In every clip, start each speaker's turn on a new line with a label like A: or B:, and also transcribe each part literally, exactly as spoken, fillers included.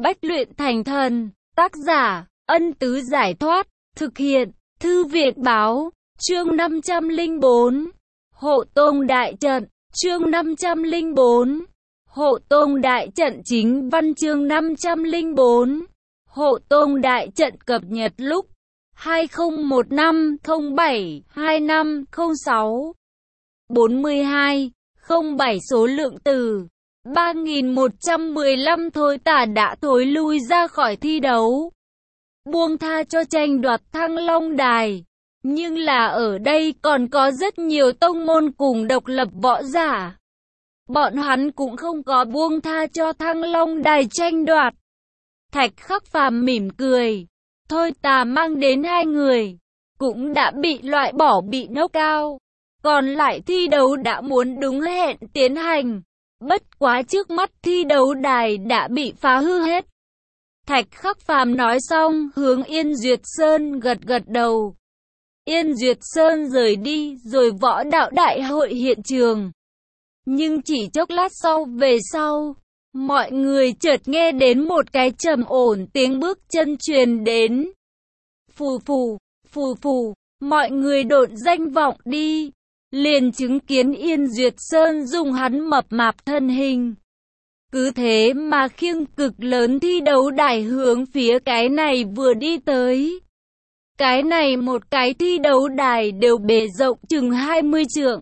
A: Bách luyện thành thần. Tác giả, Ân Tứ Giải Thoát. Thực hiện, Thư viện Báo. Chương năm trăm lẻ bốn. Hộ Tông Đại Trận. Chương năm trăm lẻ bốn. Hộ Tông Đại Trận. Chính văn chương năm trăm lẻ bốn. Hộ Tông Đại Trận cập nhật lúc hai không một năm không bảy hai năm không sáu. bốn mươi hai không bảy số lượng từ ba nghìn một trăm mười lăm. Thôi Tà đã thối lui ra khỏi thi đấu, buông tha cho tranh đoạt Thăng Long Đài. Nhưng là ở đây còn có rất nhiều tông môn cùng độc lập võ giả. Bọn hắn cũng không có buông tha cho Thăng Long Đài tranh đoạt. Thạch Khắc Phàm mỉm cười. Thôi Tà mang đến hai người cũng đã bị loại bỏ, bị knock-out. Còn lại thi đấu đã muốn đúng hẹn tiến hành. Bất quá trước mắt thi đấu đài đã bị phá hư hết. Thạch Khắc Phàm nói xong, hướng Yên Duyệt Sơn gật gật đầu. Yên Duyệt Sơn rời đi, rồi võ đạo đại hội hiện trường. Nhưng chỉ chốc lát sau về sau, mọi người chợt nghe đến một cái trầm ổn tiếng bước chân truyền đến. Phù phù, phù phù, mọi người độn danh vọng đi. Liền chứng kiến Yên Duyệt Sơn dùng hắn mập mạp thân hình. Cứ thế mà khiêng cực lớn thi đấu đài hướng phía cái này vừa đi tới. Cái này một cái thi đấu đài đều bề rộng chừng hai mươi trượng.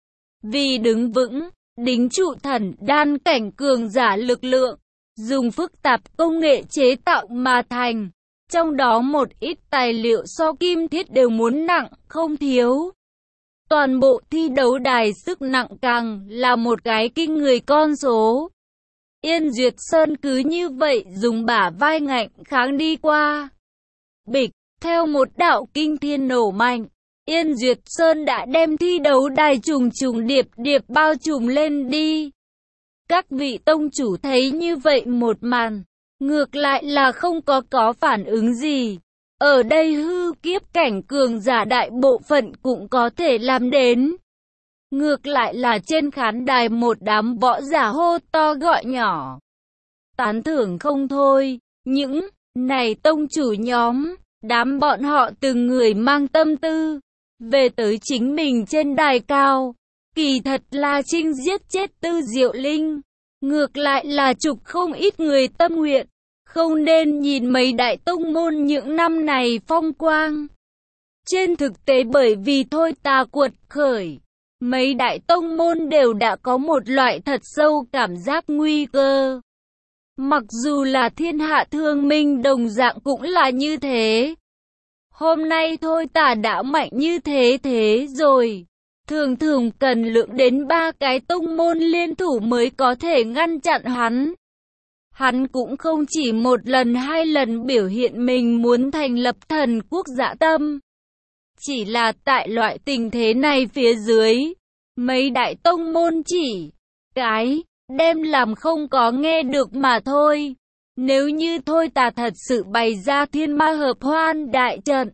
A: Vì đứng vững, đính trụ thần đan cảnh cường giả lực lượng, dùng phức tạp công nghệ chế tạo mà thành. Trong đó một ít tài liệu so kim thiết đều muốn nặng không thiếu. Toàn bộ thi đấu đài sức nặng càng là một cái kinh người con số. Yên Duyệt Sơn cứ như vậy dùng bả vai ngạnh kháng đi qua. Bịch, theo một đạo kinh thiên nổ mạnh, Yên Duyệt Sơn đã đem thi đấu đài trùng trùng điệp điệp bao trùm lên đi. Các vị tông chủ thấy như vậy một màn, ngược lại là không có có phản ứng gì. Ở đây hư kiếp cảnh cường giả đại bộ phận cũng có thể làm đến. Ngược lại là trên khán đài một đám võ giả hô to gọi nhỏ. Tán thưởng không thôi, những này tông chủ nhóm, đám bọn họ từng người mang tâm tư, về tới chính mình trên đài cao. Kỳ thật là Trinh giết chết Tư Diệu Linh, ngược lại là trục không ít người tâm nguyện. Không nên nhìn mấy đại tông môn những năm này phong quang. Trên thực tế bởi vì Thôi Tà cuột khởi, mấy đại tông môn đều đã có một loại thật sâu cảm giác nguy cơ. Mặc dù là Thiên Hạ Thương Minh đồng dạng cũng là như thế. Hôm nay Thôi Tà đã mạnh như thế thế rồi. Thường thường cần lượng đến ba cái tông môn liên thủ mới có thể ngăn chặn hắn. Hắn cũng không chỉ một lần hai lần biểu hiện mình muốn thành lập thần quốc dã tâm. Chỉ là tại loại tình thế này phía dưới, mấy đại tông môn chỉ cái đem làm không có nghe được mà thôi. Nếu như Thôi Tà thật sự bày ra thiên ma hợp hoan đại trận,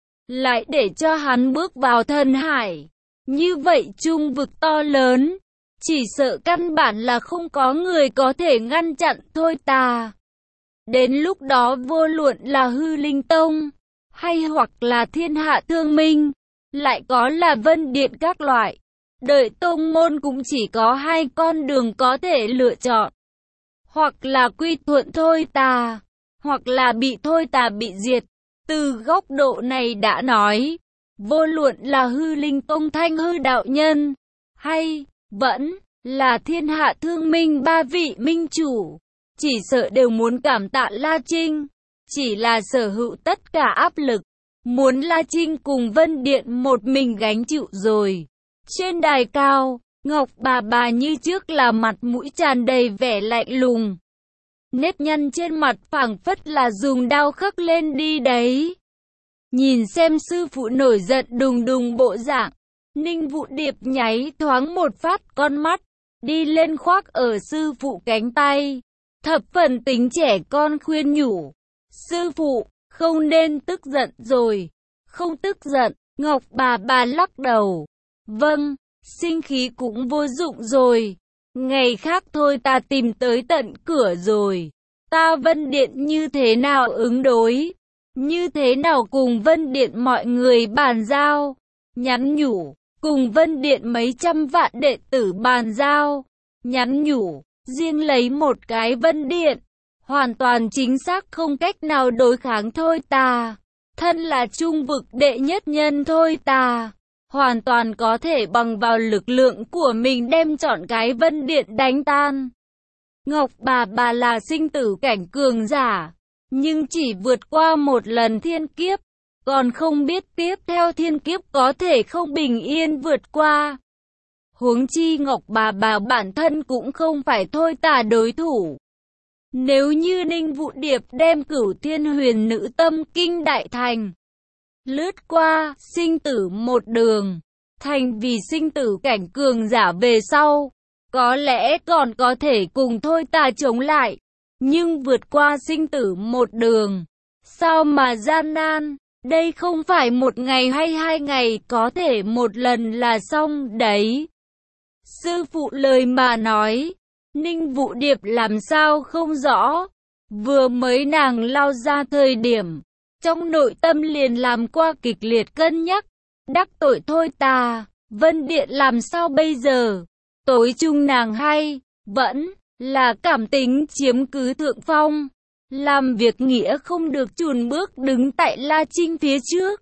A: lại để cho hắn bước vào thần hải, như vậy trung vực to lớn, chỉ sợ căn bản là không có người có thể ngăn chặn Thôi Tà. Đến lúc đó vô luận là Hư Linh Tông, hay hoặc là Thiên Hạ Thương Minh, lại có là Vân Điện các loại, đợi tông môn cũng chỉ có hai con đường có thể lựa chọn. Hoặc là quy thuận Thôi Tà, hoặc là bị Thôi Tà bị diệt. Từ góc độ này đã nói, vô luận là Hư Linh Tông Thanh Hư đạo nhân, hay vẫn là Thiên Hạ Thương Minh ba vị minh chủ, chỉ sợ đều muốn cảm tạ La Trinh. Chỉ là sở hữu tất cả áp lực, muốn La Trinh cùng Vân Điện một mình gánh chịu rồi. Trên đài cao, Ngọc bà bà như trước là mặt mũi tràn đầy vẻ lạnh lùng. Nếp nhăn trên mặt phảng phất là dùng đao khắc lên đi đấy. Nhìn xem sư phụ nổi giận đùng đùng bộ dạng, Ninh Vũ Điệp nháy thoáng một phát con mắt, đi lên khoác ở sư phụ cánh tay, thập phần tính trẻ con khuyên nhủ. Sư phụ, không nên tức giận rồi. Không tức giận, Ngọc bà bà lắc đầu. Vâng, sinh khí cũng vô dụng rồi. Ngày khác thôi ta tìm tới tận cửa rồi. Ta Vân Điện như thế nào ứng đối? Như thế nào cùng Vân Điện mọi người bàn giao? Nhắn nhủ, cùng Vân Điện mấy trăm vạn đệ tử bàn giao. Nhắn nhủ, riêng lấy một cái Vân Điện, hoàn toàn chính xác không cách nào đối kháng Thôi Tà. Thân là trung vực đệ nhất nhân Thôi Tà, hoàn toàn có thể bằng vào lực lượng của mình đem chọn cái Vân Điện đánh tan. Ngọc Bà Bà là sinh tử cảnh cường giả, nhưng chỉ vượt qua một lần thiên kiếp, còn không biết tiếp theo thiên kiếp có thể không bình yên vượt qua. Huống chi Ngọc Bà Bà bản thân cũng không phải Thôi Tà đối thủ. Nếu như Ninh Vũ Điệp đem Cửu Thiên Huyền Nữ Tâm Kinh đại thành, lướt qua sinh tử một đường, thành vì sinh tử cảnh cường giả về sau, có lẽ còn có thể cùng Thôi Tà chống lại, nhưng vượt qua sinh tử một đường, sao mà gian nan, đây không phải một ngày hay hai ngày có thể một lần là xong đấy. Sư phụ lời mà nói, Ninh Vũ Điệp làm sao không rõ, vừa mới nàng lao ra thời điểm, trong nội tâm liền làm qua kịch liệt cân nhắc, đắc tội Thôi Tà, Vân Điện làm sao bây giờ? Tối chung nàng hay, vẫn là cảm tính chiếm cứ thượng phong, làm việc nghĩa không được chùn bước đứng tại La Trinh phía trước.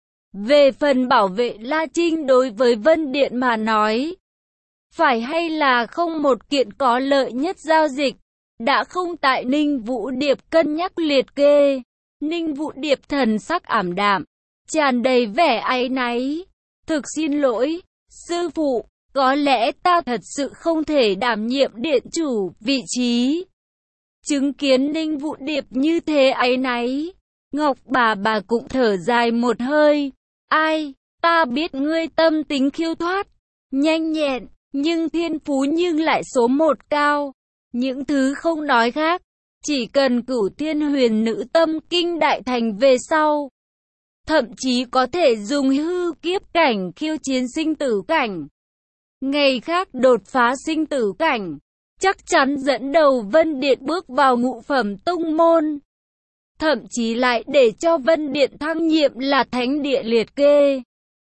A: Về phần bảo vệ La Trinh đối với Vân Điện mà nói, phải hay là không một kiện có lợi nhất giao dịch, đã không tại Ninh Vũ Điệp cân nhắc liệt kê. Ninh Vũ Điệp thần sắc ảm đạm, tràn đầy vẻ áy náy. Thực xin lỗi, sư phụ, có lẽ ta thật sự không thể đảm nhiệm điện chủ vị trí. Chứng kiến Ninh Vũ Điệp như thế áy náy, Ngọc Bà Bà cũng thở dài một hơi. Ai, ta biết ngươi tâm tính khiêu thoát, nhanh nhẹn, nhưng thiên phú nhưng lại số một cao. Những thứ không nói khác, chỉ cần Cửu Thiên Huyền Nữ Tâm Kinh đại thành về sau, thậm chí có thể dùng hư kiếp cảnh khiêu chiến sinh tử cảnh. Ngày khác đột phá sinh tử cảnh, chắc chắn dẫn đầu Vân Điện bước vào ngũ phẩm tông môn. Thậm chí lại để cho Vân Điện thăng nhiệm là thánh địa liệt kê.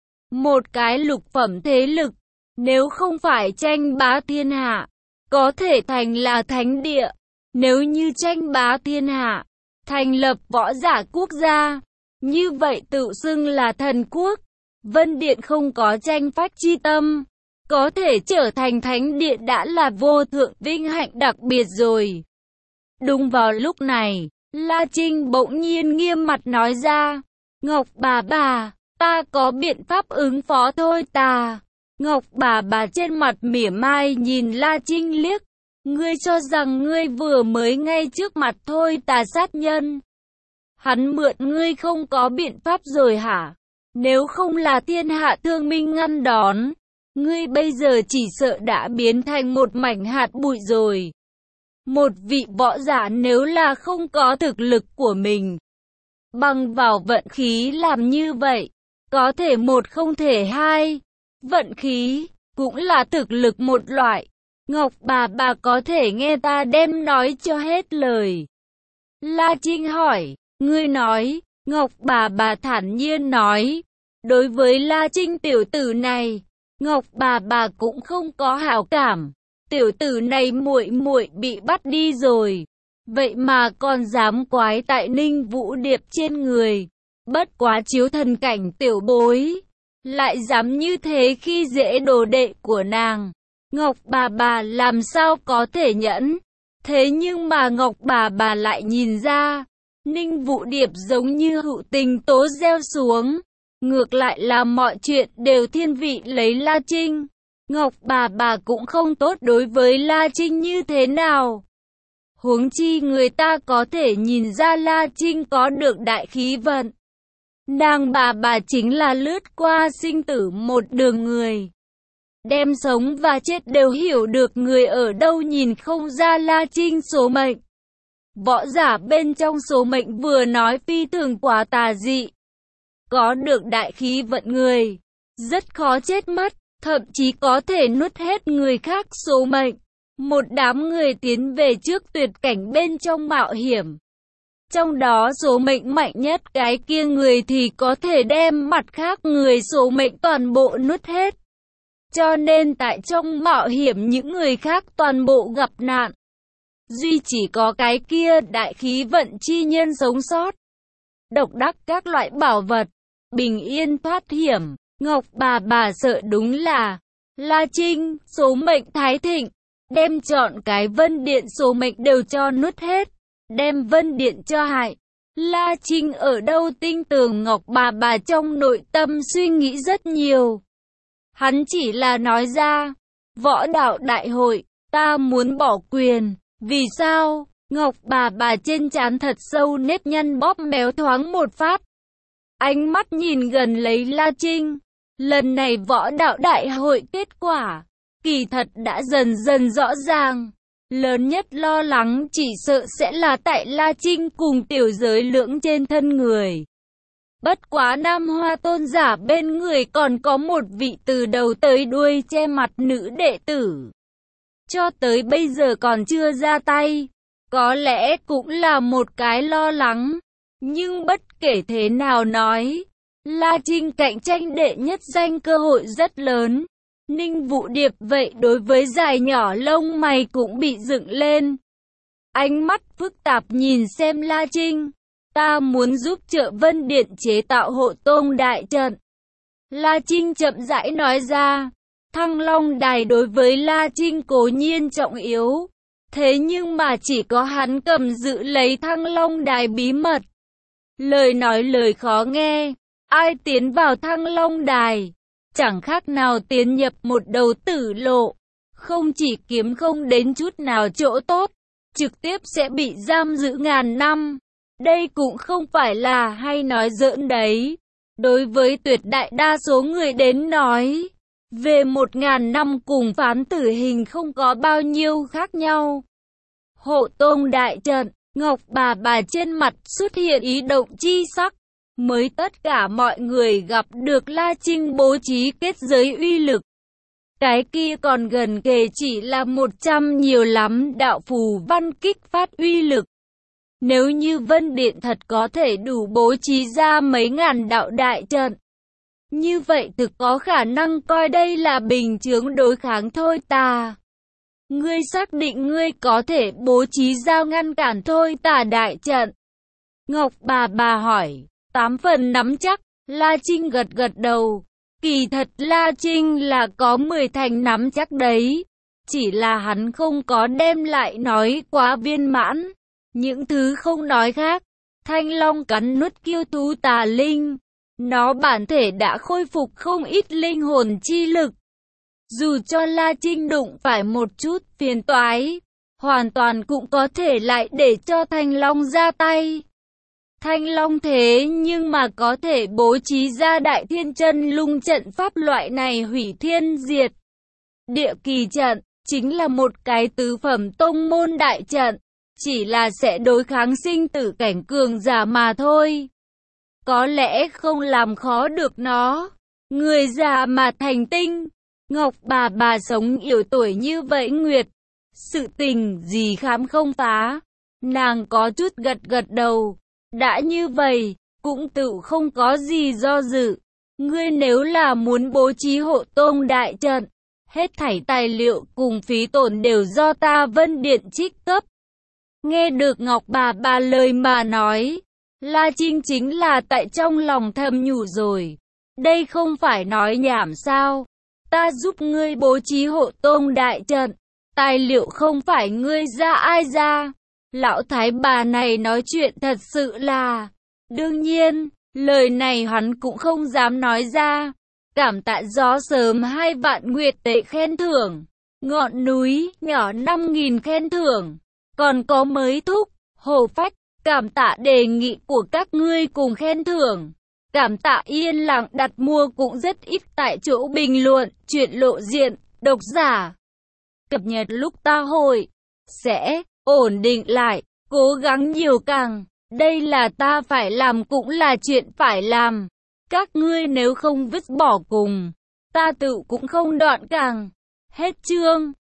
A: Một cái lục phẩm thế lực, nếu không phải tranh bá thiên hạ, có thể thành là thánh địa. Nếu như tranh bá thiên hạ, thành lập võ giả quốc gia, như vậy tự xưng là thần quốc. Vân Điện không có tranh phách chi tâm, có thể trở thành thánh điện đã là vô thượng vinh hạnh đặc biệt rồi. Đúng vào lúc này, La Trinh bỗng nhiên nghiêm mặt nói ra, Ngọc Bà Bà, ta có biện pháp ứng phó Thôi Tà. Ngọc Bà Bà trên mặt mỉa mai nhìn La Trinh liếc, ngươi cho rằng ngươi vừa mới ngay trước mặt Thôi Tà sát nhân. Hắn mượn ngươi không có biện pháp rồi hả? Nếu không là thiên hạ thương minh ngăn đón, ngươi bây giờ chỉ sợ đã biến thành một mảnh hạt bụi rồi. Một vị võ giả nếu là không có thực lực của mình, bằng vào vận khí làm như vậy, có thể một không thể hai. Vận khí cũng là thực lực một loại. Ngọc Bà Bà có thể nghe ta đem nói cho hết lời. La Trinh hỏi, ngươi nói, Ngọc Bà Bà thản nhiên nói, đối với La Trinh tiểu tử này, Ngọc Bà Bà cũng không có hảo cảm. Tiểu tử này muội muội bị bắt đi rồi, vậy mà còn dám quái tại Ninh Vũ Điệp trên người. Bất quá chiếu thần cảnh tiểu bối, lại dám như thế khi dễ đồ đệ của nàng. Ngọc Bà Bà làm sao có thể nhẫn. Thế nhưng mà Ngọc Bà Bà lại nhìn ra, Ninh Vũ Điệp giống như hữu tình tố gieo xuống. Ngược lại là mọi chuyện đều thiên vị lấy La Trinh. Ngọc Bà Bà cũng không tốt đối với La Trinh như thế nào. Huống chi người ta có thể nhìn ra La Trinh có được đại khí vận. Nàng bà bà chính là lướt qua sinh tử một đường người. Đem sống và chết đều hiểu được người ở đâu nhìn không ra La Trinh số mệnh. Võ giả bên trong số mệnh vừa nói phi thường quá tà dị. Có được đại khí vận người, rất khó chết mất, thậm chí có thể nuốt hết người khác số mệnh. Một đám người tiến về trước tuyệt cảnh bên trong mạo hiểm. Trong đó số mệnh mạnh nhất cái kia người thì có thể đem mặt khác người số mệnh toàn bộ nuốt hết. Cho nên tại trong mạo hiểm những người khác toàn bộ gặp nạn. Duy chỉ có cái kia đại khí vận chi nhân sống sót. Độc đắc các loại bảo vật, bình yên thoát hiểm. Ngọc bà bà sợ đúng là La Trinh, số mệnh thái thịnh, đem chọn cái Vân Điện số mệnh đều cho nuốt hết, đem Vân Điện cho hại. La Trinh ở đâu tin tưởng Ngọc bà bà trong nội tâm suy nghĩ rất nhiều. Hắn chỉ là nói ra, võ đạo đại hội, ta muốn bỏ quyền, vì sao? Ngọc bà bà trên trán thật sâu nếp nhăn bóp méo thoáng một phát. Ánh mắt nhìn gần lấy La Trinh. Lần này võ đạo đại hội kết quả, kỳ thật đã dần dần rõ ràng. Lớn nhất lo lắng chỉ sợ sẽ là tại La Trinh cùng tiểu giới lưỡng trên thân người. Bất quá Nam Hoa tôn giả bên người còn có một vị từ đầu tới đuôi che mặt nữ đệ tử. Cho tới bây giờ còn chưa ra tay, có lẽ cũng là một cái lo lắng. Nhưng bất kể thế nào nói, La Trinh cạnh tranh đệ nhất danh cơ hội rất lớn. Ninh Vũ Điệp vậy đối với dài nhỏ lông mày cũng bị dựng lên. Ánh mắt phức tạp nhìn xem La Trinh. Ta muốn giúp Trợ Vân Điện chế tạo hộ tông đại trận. La Trinh chậm rãi nói ra. Thăng Long Đài đối với La Trinh cố nhiên trọng yếu. Thế nhưng mà chỉ có hắn cầm giữ lấy Thăng Long Đài bí mật. Lời nói lời khó nghe. Ai tiến vào Thăng Long Đài, chẳng khác nào tiến nhập một đầu tử lộ. Không chỉ kiếm không đến chút nào chỗ tốt, trực tiếp sẽ bị giam giữ ngàn năm. Đây cũng không phải là hay nói giỡn đấy. Đối với tuyệt đại đa số người đến nói, về một ngàn năm cùng phán tử hình không có bao nhiêu khác nhau. Hộ tông đại trận, Ngọc bà bà trên mặt xuất hiện ý động chi sắc. Mới tất cả mọi người gặp được La Trinh bố trí kết giới uy lực. Cái kia còn gần kề chỉ là một trăm nhiều lắm đạo phù văn kích phát uy lực. Nếu như Vân Điện thật có thể đủ bố trí ra mấy ngàn đạo đại trận, như vậy thực có khả năng coi đây là bình chướng đối kháng thôi tà. Ngươi xác định ngươi có thể bố trí ra ngăn cản thôi tà đại trận? Ngọc bà bà hỏi. Tám phần nắm chắc, La Trinh gật gật đầu. Kỳ thật La Trinh là có mười thành nắm chắc đấy. Chỉ là hắn không có đem lại nói quá viên mãn. Những thứ không nói khác. Thanh Long cắn nuốt kiêu thú tà linh. Nó bản thể đã khôi phục không ít linh hồn chi lực. Dù cho La Trinh đụng phải một chút phiền toái, hoàn toàn cũng có thể lại để cho Thanh Long ra tay. Thanh Long thế nhưng mà có thể bố trí ra đại thiên chân lung trận pháp loại này hủy thiên diệt địa kỳ trận, chính là một cái tứ phẩm tông môn đại trận, chỉ là sẽ đối kháng sinh tử cảnh cường giả mà thôi. Có lẽ không làm khó được nó. Người già mà thành tinh, Ngọc bà bà sống yếu tuổi như vậy Nguyệt, sự tình gì khám không phá. Nàng có chút gật gật đầu. Đã như vậy, cũng tự không có gì do dự. Ngươi nếu là muốn bố trí hộ tông đại trận, hết thảy tài liệu cùng phí tổn đều do ta Vân Điện trích cấp. Nghe được Ngọc bà bà lời mà nói, La Trinh chính là tại trong lòng thầm nhủ rồi. Đây không phải nói nhảm sao? Ta giúp ngươi bố trí hộ tông đại trận, tài liệu không phải ngươi ra ai ra? Lão thái bà này nói chuyện thật sự là... Đương nhiên, lời này hắn cũng không dám nói ra. Cảm tạ gió sớm hai vạn nguyệt tệ khen thưởng. Ngọn núi nhỏ năm nghìn khen thưởng. Còn có mới thúc, hồ phách. Cảm tạ đề nghị của các ngươi cùng khen thưởng. Cảm tạ yên lặng đặt mua cũng rất ít tại chỗ bình luận. Chuyện lộ diện, độc giả. Cập nhật lúc ta hồi. Sẽ... ổn định lại, cố gắng nhiều càng, đây là ta phải làm cũng là chuyện phải làm. Các ngươi nếu không vứt bỏ cùng, ta tự cũng không đoạn càng. Hết chương.